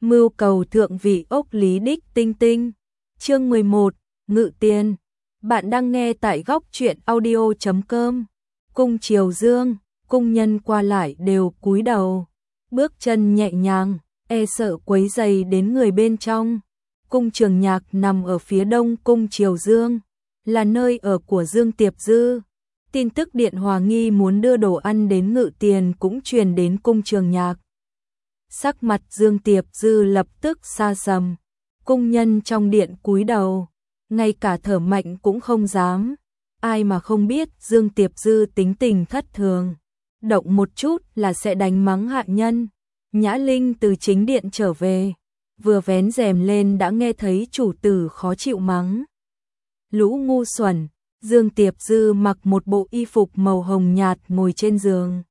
Mưu cầu thượng vị ốc lý đích tinh tinh. Chương 11, Ngự Tiền. Bạn đang nghe tại góc truyện audio.com. Cung Triều Dương, cung nhân qua lại đều cúi đầu, bước chân nhẹ nhàng, e sợ quấy rầy đến người bên trong. Cung Trường Nhạc nằm ở phía đông cung Triều Dương, là nơi ở của Dương Tiệp Dư. Tin tức Điện Hòa Nghi muốn đưa đồ ăn đến Ngự Tiền cũng truyền đến cung Trường Nhạc. Sắc mặt Dương Tiệp Dư lập tức sa sầm, cung nhân trong điện cúi đầu, ngay cả thở mạnh cũng không dám. Ai mà không biết Dương Tiệp Dư tính tình thất thường, động một chút là sẽ đánh mắng hạ nhân. Nhã Linh từ chính điện trở về, vừa vén rèm lên đã nghe thấy chủ tử khó chịu mắng. Lũ ngu xuẩn. Dương Tiệp Dư mặc một bộ y phục màu hồng nhạt ngồi trên giường.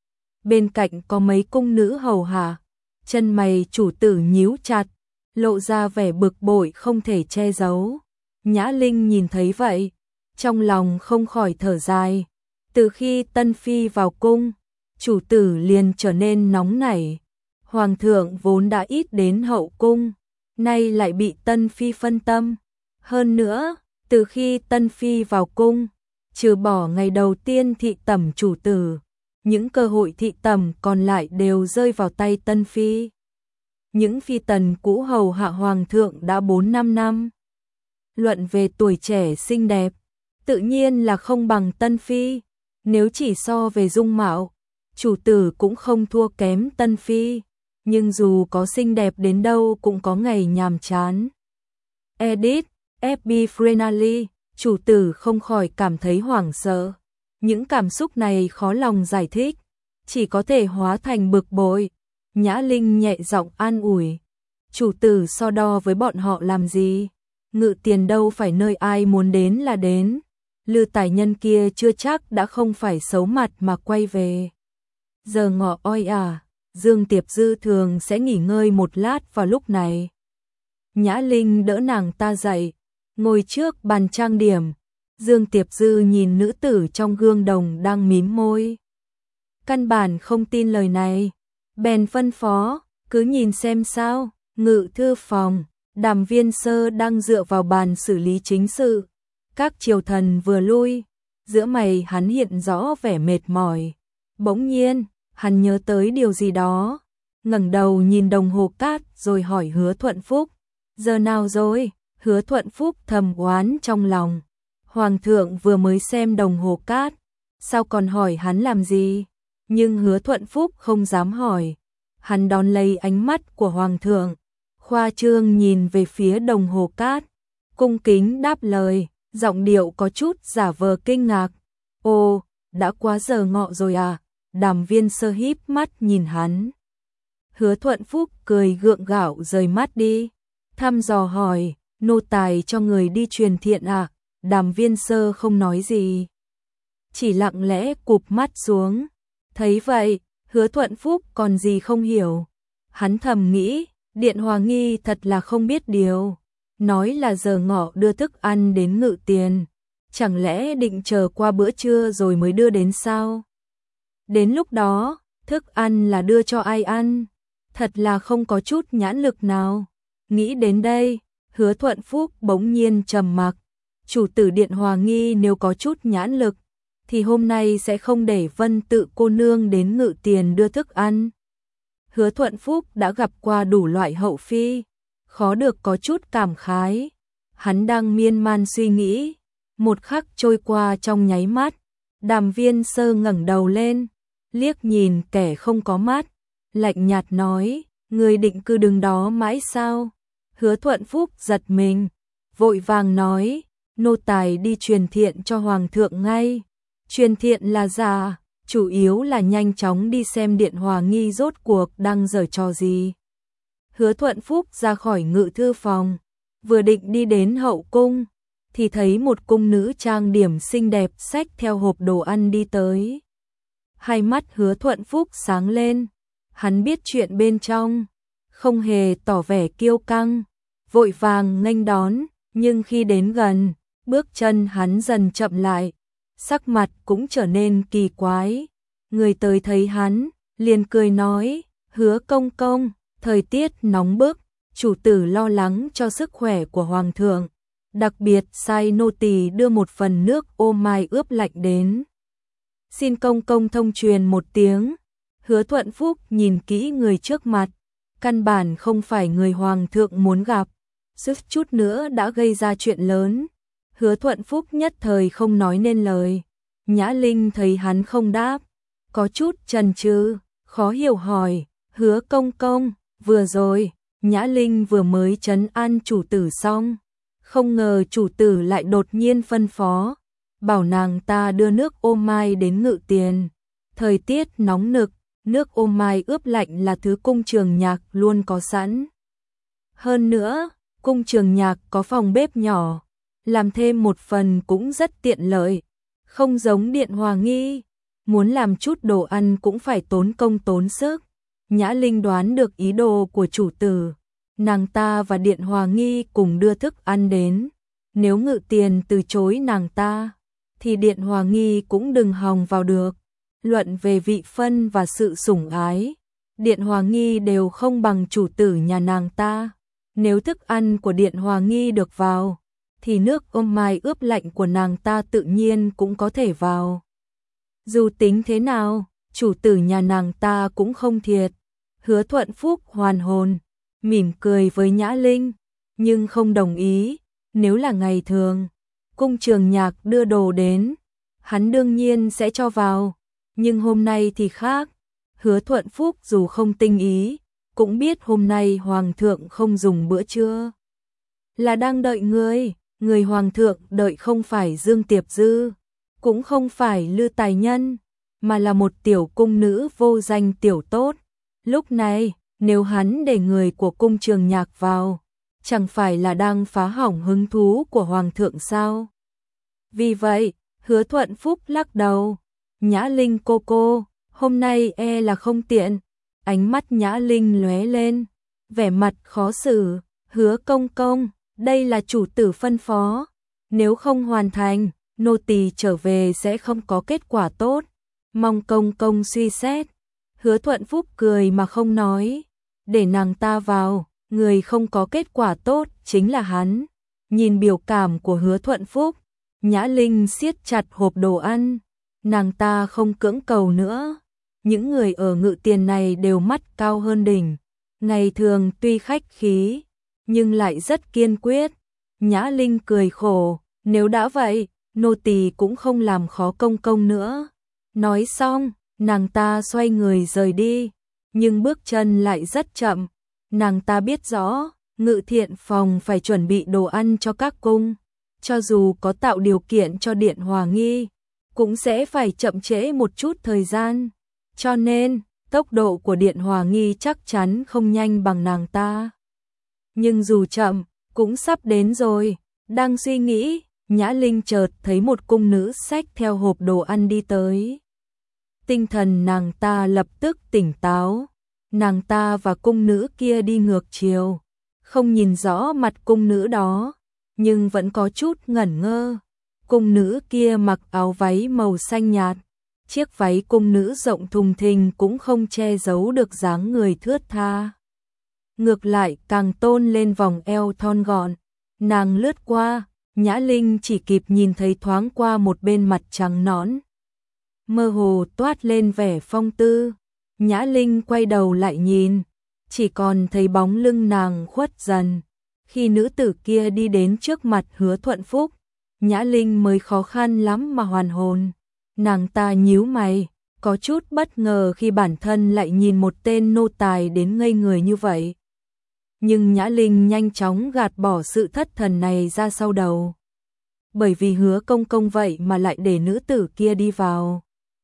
Bên cạnh có mấy cung nữ hầu hạ, chân mày chủ tử nhíu chặt, lộ ra vẻ bực bội không thể che giấu. Nhã Linh nhìn thấy vậy, trong lòng không khỏi thở dài. Từ khi Tân Phi vào cung, chủ tử liền trở nên nóng nảy. Hoàng thượng vốn đã ít đến hậu cung, nay lại bị Tân Phi phân tâm. Hơn nữa, từ khi Tân Phi vào cung, trừ bỏ ngày đầu tiên thị tẩm chủ tử, những cơ hội thị tẩm còn lại đều rơi vào tay Tân Phi. Những phi tần cũ hầu hạ hoàng thượng đã 4-5 năm. Luận về tuổi trẻ xinh đẹp, tự nhiên là không bằng Tân Phi. Nếu chỉ so về dung mạo, chủ tử cũng không thua kém Tân Phi. Nhưng dù có xinh đẹp đến đâu cũng có ngày nhàm chán. Edit FB Frenally, chủ tử không khỏi cảm thấy hoảng sợ. Những cảm xúc này khó lòng giải thích, chỉ có thể hóa thành bực bội. Nhã Linh nhẹ giọng an ủi. Chủ tử so đo với bọn họ làm gì? Ngự Tiền đâu phải nơi ai muốn đến là đến. Lư tài nhân kia chưa chắc đã không phải xấu mặt mà quay về. Giờ ngọ oi à, Dương Tiệp Dư thường sẽ nghỉ ngơi một lát vào lúc này. Nhã Linh đỡ nàng ta dậy, ngồi trước bàn trang điểm. Dương Tiệp Dư nhìn nữ tử trong gương đồng đang mím môi. Căn bản không tin lời này, bèn phân phó, cứ nhìn xem sao. Ngự thư phòng, Đàm Viên Sơ đang dựa vào bàn xử lý chính sự. Các triều thần vừa lui, giữa mày hắn hiện rõ vẻ mệt mỏi. Bỗng nhiên, hắn nhớ tới điều gì đó, ngẩng đầu nhìn đồng hồ cát rồi hỏi Hứa Thuận Phúc. Giờ nào rồi? Hứa Thuận Phúc thầm oán trong lòng. Hoàng thượng vừa mới xem đồng hồ cát, sao còn hỏi hắn làm gì? Nhưng Hứa Thuận Phúc không dám hỏi. Hắn đón lấy ánh mắt của Hoàng thượng, khoa trương nhìn về phía đồng hồ cát, cung kính đáp lời, giọng điệu có chút giả vờ kinh ngạc. Ồ, đã quá giờ ngọ rồi à? Đàm Viên Sơ híp mắt nhìn hắn. Hứa Thuận Phúc cười gượng gạo rời mắt đi, thăm dò hỏi, nô tài cho người đi truyền thiện à? Đàm Viên Sơ không nói gì, chỉ lặng lẽ cụp mắt xuống. Thấy vậy, Hứa Thuận Phúc còn gì không hiểu. Hắn thầm nghĩ, Điện Hòa Nghi thật là không biết điều. Nói là giờ ngọ đưa thức ăn đến Ngự Tiền, chẳng lẽ định chờ qua bữa trưa rồi mới đưa đến sao? Đến lúc đó, thức ăn là đưa cho ai ăn? Thật là không có chút nhãn lực nào. Nghĩ đến đây, Hứa Thuận Phúc bỗng nhiên trầm mặc. Chủ tử Điện Hòa Nghi nếu có chút nhãn lực, thì hôm nay sẽ không để Vân Tự cô nương đến Ngự Tiền đưa thức ăn. Hứa Thuận Phúc đã gặp qua đủ loại hậu phi, khó được có chút cảm khái. Hắn đang miên man suy nghĩ, một khắc trôi qua trong nháy mắt. Đàm Viên Sơ ngẩng đầu lên, liếc nhìn kẻ không có mắt, lạnh nhạt nói, người định cứ đứng đó mãi sao? Hứa Thuận Phúc giật mình, vội vàng nói, nô tài đi truyền thiện cho Hoàng thượng ngay. Truyền thiện là giả, chủ yếu là nhanh chóng đi xem Điện Hòa Nghi rốt cuộc đang giở trò gì. Hứa Thuận Phúc ra khỏi ngự thư phòng, vừa định đi đến hậu cung, thì thấy một cung nữ trang điểm xinh đẹp xách theo hộp đồ ăn đi tới. Hai mắt Hứa Thuận Phúc sáng lên, hắn biết chuyện bên trong, không hề tỏ vẻ kiêu căng, vội vàng nghênh đón, nhưng khi đến gần, bước chân hắn dần chậm lại, sắc mặt cũng trở nên kỳ quái. Người tới thấy hắn, liền cười nói, Hứa công công, Thời tiết nóng bức, chủ tử lo lắng cho sức khỏe của hoàng thượng, đặc biệt sai nô tỳ đưa một phần nước ô mai ướp lạnh đến. Xin công công thông truyền một tiếng. Hứa Thuận Phúc nhìn kỹ người trước mặt, căn bản không phải người hoàng thượng muốn gặp, suýt chút nữa đã gây ra chuyện lớn. Hứa Thuận Phúc nhất thời không nói nên lời. Nhã Linh thấy hắn không đáp, có chút chần chừ, khó hiểu hỏi, Hứa công công, vừa rồi, Nhã Linh vừa mới trấn an chủ tử xong, không ngờ chủ tử lại đột nhiên phân phó, bảo nàng ta đưa nước ô mai đến Ngự Tiền. Thời tiết nóng nực, nước ô mai ướp lạnh là thứ cung Trường Nhạc luôn có sẵn. Hơn nữa, cung Trường Nhạc có phòng bếp nhỏ, làm thêm một phần cũng rất tiện lợi, không giống Điện Hòa Nghi, muốn làm chút đồ ăn cũng phải tốn công tốn sức. Nhã Linh đoán được ý đồ của chủ tử, nàng ta và Điện Hòa Nghi cùng đưa thức ăn đến, nếu Ngự Tiền từ chối nàng ta, thì Điện Hòa Nghi cũng đừng hòng vào được. Luận về vị phân và sự sủng ái, Điện Hòa Nghi đều không bằng chủ tử nhà nàng ta. Nếu thức ăn của Điện Hòa Nghi được vào, thì nước ô mai ướp lạnh của nàng ta tự nhiên cũng có thể vào. Dù tính thế nào, chủ tử nhà nàng ta cũng không thiệt. Hứa Thuận Phúc hoàn hồn, mỉm cười với Nhã Linh, nhưng không đồng ý. Nếu là ngày thường, cung Trường Nhạc đưa đồ đến, hắn đương nhiên sẽ cho vào, nhưng hôm nay thì khác. Hứa Thuận Phúc dù không tinh ý, cũng biết hôm nay hoàng thượng không dùng bữa trưa, là đang đợi người hoàng thượng đợi không phải Dương Tiệp Dư, cũng không phải Lư Tài Nhân, mà là một tiểu cung nữ vô danh tiểu tốt. Lúc này, nếu hắn để người của cung Trường Nhạc vào, chẳng phải là đang phá hỏng hứng thú của hoàng thượng sao? Vì vậy, Hứa Thuận Phúc lắc đầu, Nhã Linh cô, hôm nay e là không tiện. Ánh mắt Nhã Linh lóe lên, vẻ mặt khó xử, Hứa công công, đây là chủ tử phân phó, nếu không hoàn thành, nô tỳ trở về sẽ không có kết quả tốt, mong công công suy xét. Hứa Thuận Phúc cười mà không nói, để nàng ta vào, người không có kết quả tốt chính là hắn. Nhìn biểu cảm của Hứa Thuận Phúc, Nhã Linh siết chặt hộp đồ ăn, nàng ta không cưỡng cầu nữa. Những người ở Ngự Tiền này đều mắt cao hơn đỉnh, ngày thường tuy khách khí, nhưng lại rất kiên quyết. Nhã Linh cười khổ, nếu đã vậy, nô tỳ cũng không làm khó công công nữa. Nói xong, nàng ta xoay người rời đi, nhưng bước chân lại rất chậm. Nàng ta biết rõ, Ngự Thiện phòng phải chuẩn bị đồ ăn cho các cung, cho dù có tạo điều kiện cho Điện Hòa Nghi, cũng sẽ phải chậm trễ một chút thời gian. Cho nên, tốc độ của Điện Hòa Nghi chắc chắn không nhanh bằng nàng ta. Nhưng dù chậm, cũng sắp đến rồi. Đang suy nghĩ, Nhã Linh chợt thấy một cung nữ xách theo hộp đồ ăn đi tới. Tinh thần nàng ta lập tức tỉnh táo. Nàng ta và cung nữ kia đi ngược chiều, không nhìn rõ mặt cung nữ đó, nhưng vẫn có chút ngẩn ngơ. Cung nữ kia mặc áo váy màu xanh nhạt, chiếc váy cung nữ rộng thùng thình cũng không che giấu được dáng người thướt tha. Ngược lại càng tôn lên vòng eo thon gọn. Nàng lướt qua, Nhã Linh chỉ kịp nhìn thấy thoáng qua một bên mặt trắng nõn, mơ hồ toát lên vẻ phong tư. Nhã Linh quay đầu lại nhìn, chỉ còn thấy bóng lưng nàng khuất dần. Khi nữ tử kia đi đến trước mặt Hứa Thuận Phúc, Nhã Linh mới khó khăn lắm mà hoàn hồn. Nàng ta nhíu mày, có chút bất ngờ khi bản thân lại nhìn một tên nô tài đến ngây người như vậy. Nhưng Nhã Linh nhanh chóng gạt bỏ sự thất thần này ra sau đầu. Bởi vì Hứa công công vậy mà lại để nữ tử kia đi vào.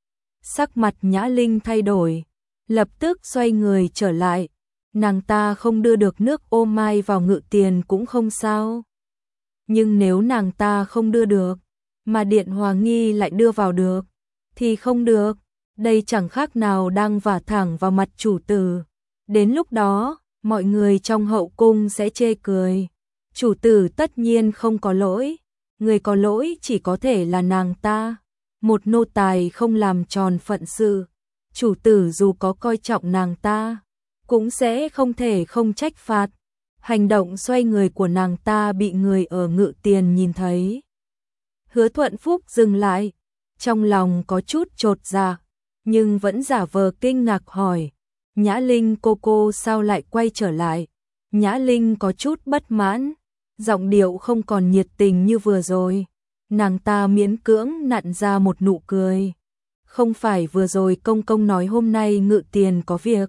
Sắc mặt Nhã Linh thay đổi, lập tức xoay người trở lại. Nàng ta không đưa được nước ô mai vào Ngự Tiền cũng không sao. Nhưng nếu nàng ta không đưa được, mà Điện Hòa Nghi lại đưa vào được, thì không được. Đây chẳng khác nào đang vả thẳng vào mặt chủ tử. Đến lúc đó, mọi người trong hậu cung sẽ chê cười. Chủ tử tất nhiên không có lỗi, người có lỗi chỉ có thể là nàng ta. Một nô tài không làm tròn phận sự, chủ tử dù có coi trọng nàng ta, cũng sẽ không thể không trách phạt. Hành động xoay người của nàng ta bị người ở Ngự Tiền nhìn thấy. Hứa Thuận Phúc dừng lại, trong lòng có chút chột dạ, nhưng vẫn giả vờ kinh ngạc hỏi, Nhã Linh cô sao lại quay trở lại? Nhã Linh có chút bất mãn, giọng điệu không còn nhiệt tình như vừa rồi. Nàng ta miễn cưỡng nặn ra một nụ cười. Không phải vừa rồi công nói hôm nay Ngự Tiền có việc,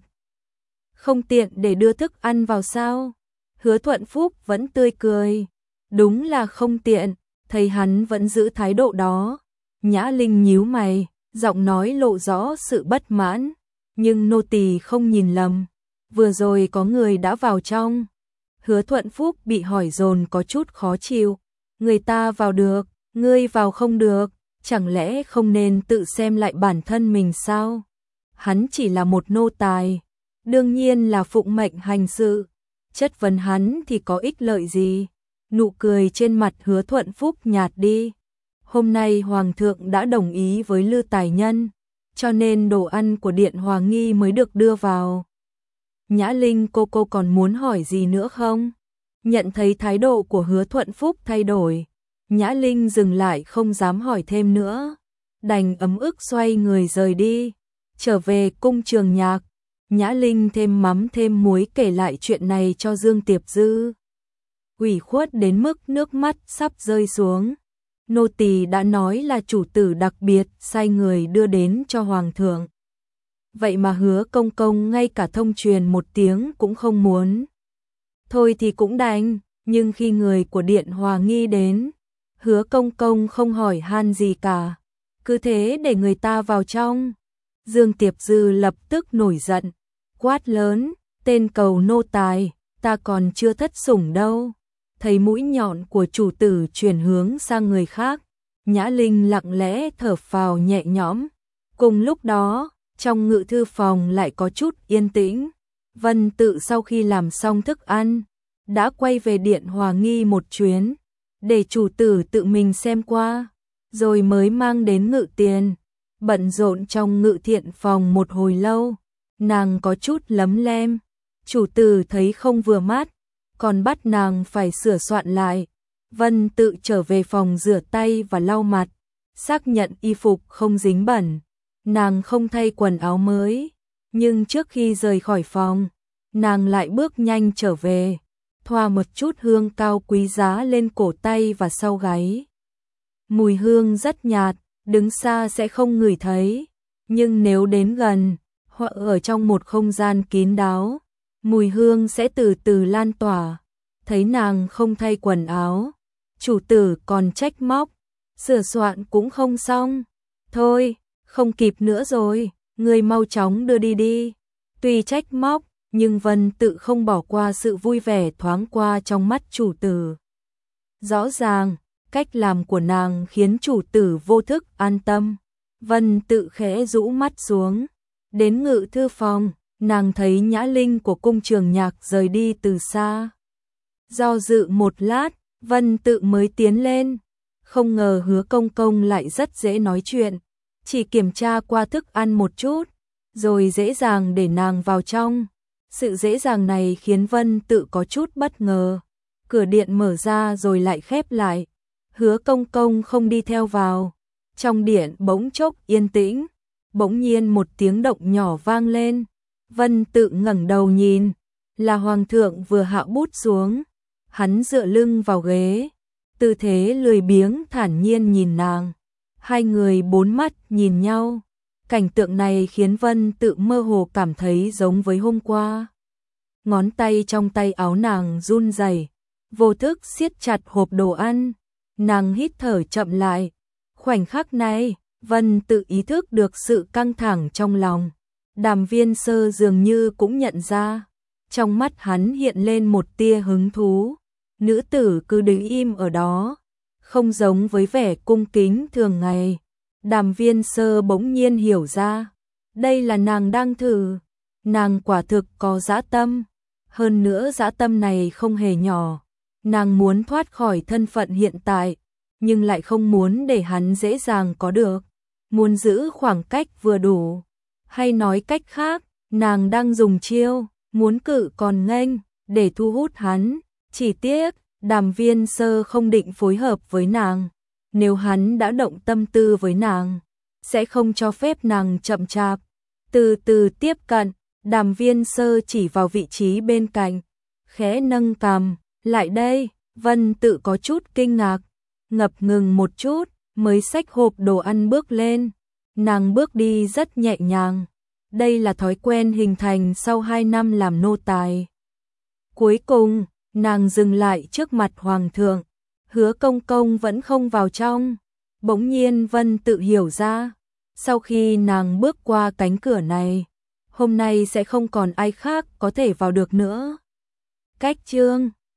không tiện để đưa thức ăn vào sao? Hứa Thuận Phúc vẫn tươi cười. Đúng là không tiện, thấy hắn vẫn giữ thái độ đó. Nhã Linh nhíu mày, giọng nói lộ rõ sự bất mãn. Nhưng nô tỳ không nhìn lầm, vừa rồi có người đã vào trong. Hứa Thuận Phúc bị hỏi dồn có chút khó chịu. Người ta vào được, ngươi vào không được, chẳng lẽ không nên tự xem lại bản thân mình sao? Hắn chỉ là một nô tài, đương nhiên là phụng mệnh hành sự. Chất vấn hắn thì có ích lợi gì? Nụ cười trên mặt Hứa Thuận Phúc nhạt đi. Hôm nay Hoàng thượng đã đồng ý với Lư Tài Nhân, cho nên đồ ăn của Điện Hòa Nghi mới được đưa vào. Nhã Linh cô còn muốn hỏi gì nữa không? Nhận thấy thái độ của Hứa Thuận Phúc thay đổi, Nhã Linh dừng lại không dám hỏi thêm nữa, đành ấm ức xoay người rời đi. Trở về cung Trường Nhạc, Nhã Linh thêm mắm thêm muối kể lại chuyện này cho Dương Tiệp Dư. Ủy khuất đến mức nước mắt sắp rơi xuống. Nô tỳ đã nói là chủ tử đặc biệt sai người đưa đến cho Hoàng thượng. Vậy mà Hứa công ngay cả thông truyền một tiếng cũng không muốn. Thôi thì cũng đành, nhưng khi người của Điện Hòa Nghi đến, Hứa công không hỏi han gì cả, cứ thế để người ta vào trong. Dương Tiệp Dư lập tức nổi giận, quát lớn, tên cầu nô tài, ta còn chưa thất sủng đâu. Thấy mũi nhọn của chủ tử chuyển hướng sang người khác, Nhã Linh lặng lẽ thở phào nhẹ nhõm. Cùng lúc đó, trong ngự thư phòng lại có chút yên tĩnh. Vân Tự sau khi làm xong thức ăn, đã quay về Điện Hòa Nghi một chuyến, để chủ tử tự mình xem qua, rồi mới mang đến Ngự Tiền. Bận rộn trong Ngự Thiện phòng một hồi lâu, nàng có chút lấm lem. Chủ tử thấy không vừa mắt, còn bắt nàng phải sửa soạn lại. Vân Tự trở về phòng rửa tay và lau mặt, xác nhận y phục không dính bẩn. Nàng không thay quần áo mới, nhưng trước khi rời khỏi phòng, nàng lại bước nhanh trở về, thoa một chút hương cao quý giá lên cổ tay và sau gáy. Mùi hương rất nhạt, đứng xa sẽ không ngửi thấy, nhưng nếu đến gần, hoặc ở trong một không gian kín đáo, mùi hương sẽ từ từ lan tỏa. Thấy nàng không thay quần áo, chủ tử còn trách móc, sửa soạn cũng không xong. Thôi, không kịp nữa rồi, người mau chóng đưa đi đi. Tuy trách móc, nhưng Vân Tự không bỏ qua sự vui vẻ thoáng qua trong mắt chủ tử. Rõ ràng, cách làm của nàng khiến chủ tử vô thức an tâm. Vân Tự khẽ rũ mắt xuống. Đến ngự thư phòng, nàng thấy Nhã Linh của cung Trường Nhạc rời đi từ xa. Do dự một lát, Vân Tự mới tiến lên. Không ngờ Hứa công lại rất dễ nói chuyện, chỉ kiểm tra qua thức ăn một chút, rồi dễ dàng để nàng vào trong. Sự dễ dàng này khiến Vân Tự có chút bất ngờ. Cửa điện mở ra rồi lại khép lại. Hứa công không đi theo vào. Trong điện bỗng chốc yên tĩnh, bỗng nhiên một tiếng động nhỏ vang lên. Vân Tự ngẩng đầu nhìn, là Hoàng thượng vừa hạ bút xuống. Hắn dựa lưng vào ghế, tư thế lười biếng thản nhiên nhìn nàng. Hai người bốn mắt nhìn nhau. Cảnh tượng này khiến Vân Tự mơ hồ cảm thấy giống với hôm qua. Ngón tay trong tay áo nàng run rẩy, vô thức siết chặt hộp đồ ăn. Nàng hít thở chậm lại. Khoảnh khắc này, Vân Tự ý thức được sự căng thẳng trong lòng. Đàm Viên Sơ dường như cũng nhận ra. Trong mắt hắn hiện lên một tia hứng thú. Nữ tử cứ đứng im ở đó, không giống với vẻ cung kính thường ngày. Đàm Viên Sơ bỗng nhiên hiểu ra, đây là nàng đang thử. Nàng quả thực có dã tâm, hơn nữa dã tâm này không hề nhỏ. Nàng muốn thoát khỏi thân phận hiện tại, nhưng lại không muốn để hắn dễ dàng có được. Muốn giữ khoảng cách vừa đủ, hay nói cách khác, nàng đang dùng chiêu muốn cự còn nghênh, để thu hút hắn. Chỉ tiếc, Đàm Viên Sơ không định phối hợp với nàng. Nếu hắn đã động tâm tư với nàng, sẽ không cho phép nàng chậm chạp. Từ từ tiếp cận, Đàm Viên Sơ chỉ vào vị trí bên cạnh, khẽ nâng cằm, lại đây. Vân Tự có chút kinh ngạc, ngập ngừng một chút, mới xách hộp đồ ăn bước lên. Nàng bước đi rất nhẹ nhàng, đây là thói quen hình thành sau 2 năm làm nô tài. Cuối cùng, nàng dừng lại trước mặt Hoàng thượng, Hứa Công Công vẫn không vào trong. Bỗng nhiên Vân Tự hiểu ra, sau khi nàng bước qua cánh cửa này, hôm nay sẽ không còn ai khác có thể vào được nữa. Cách chương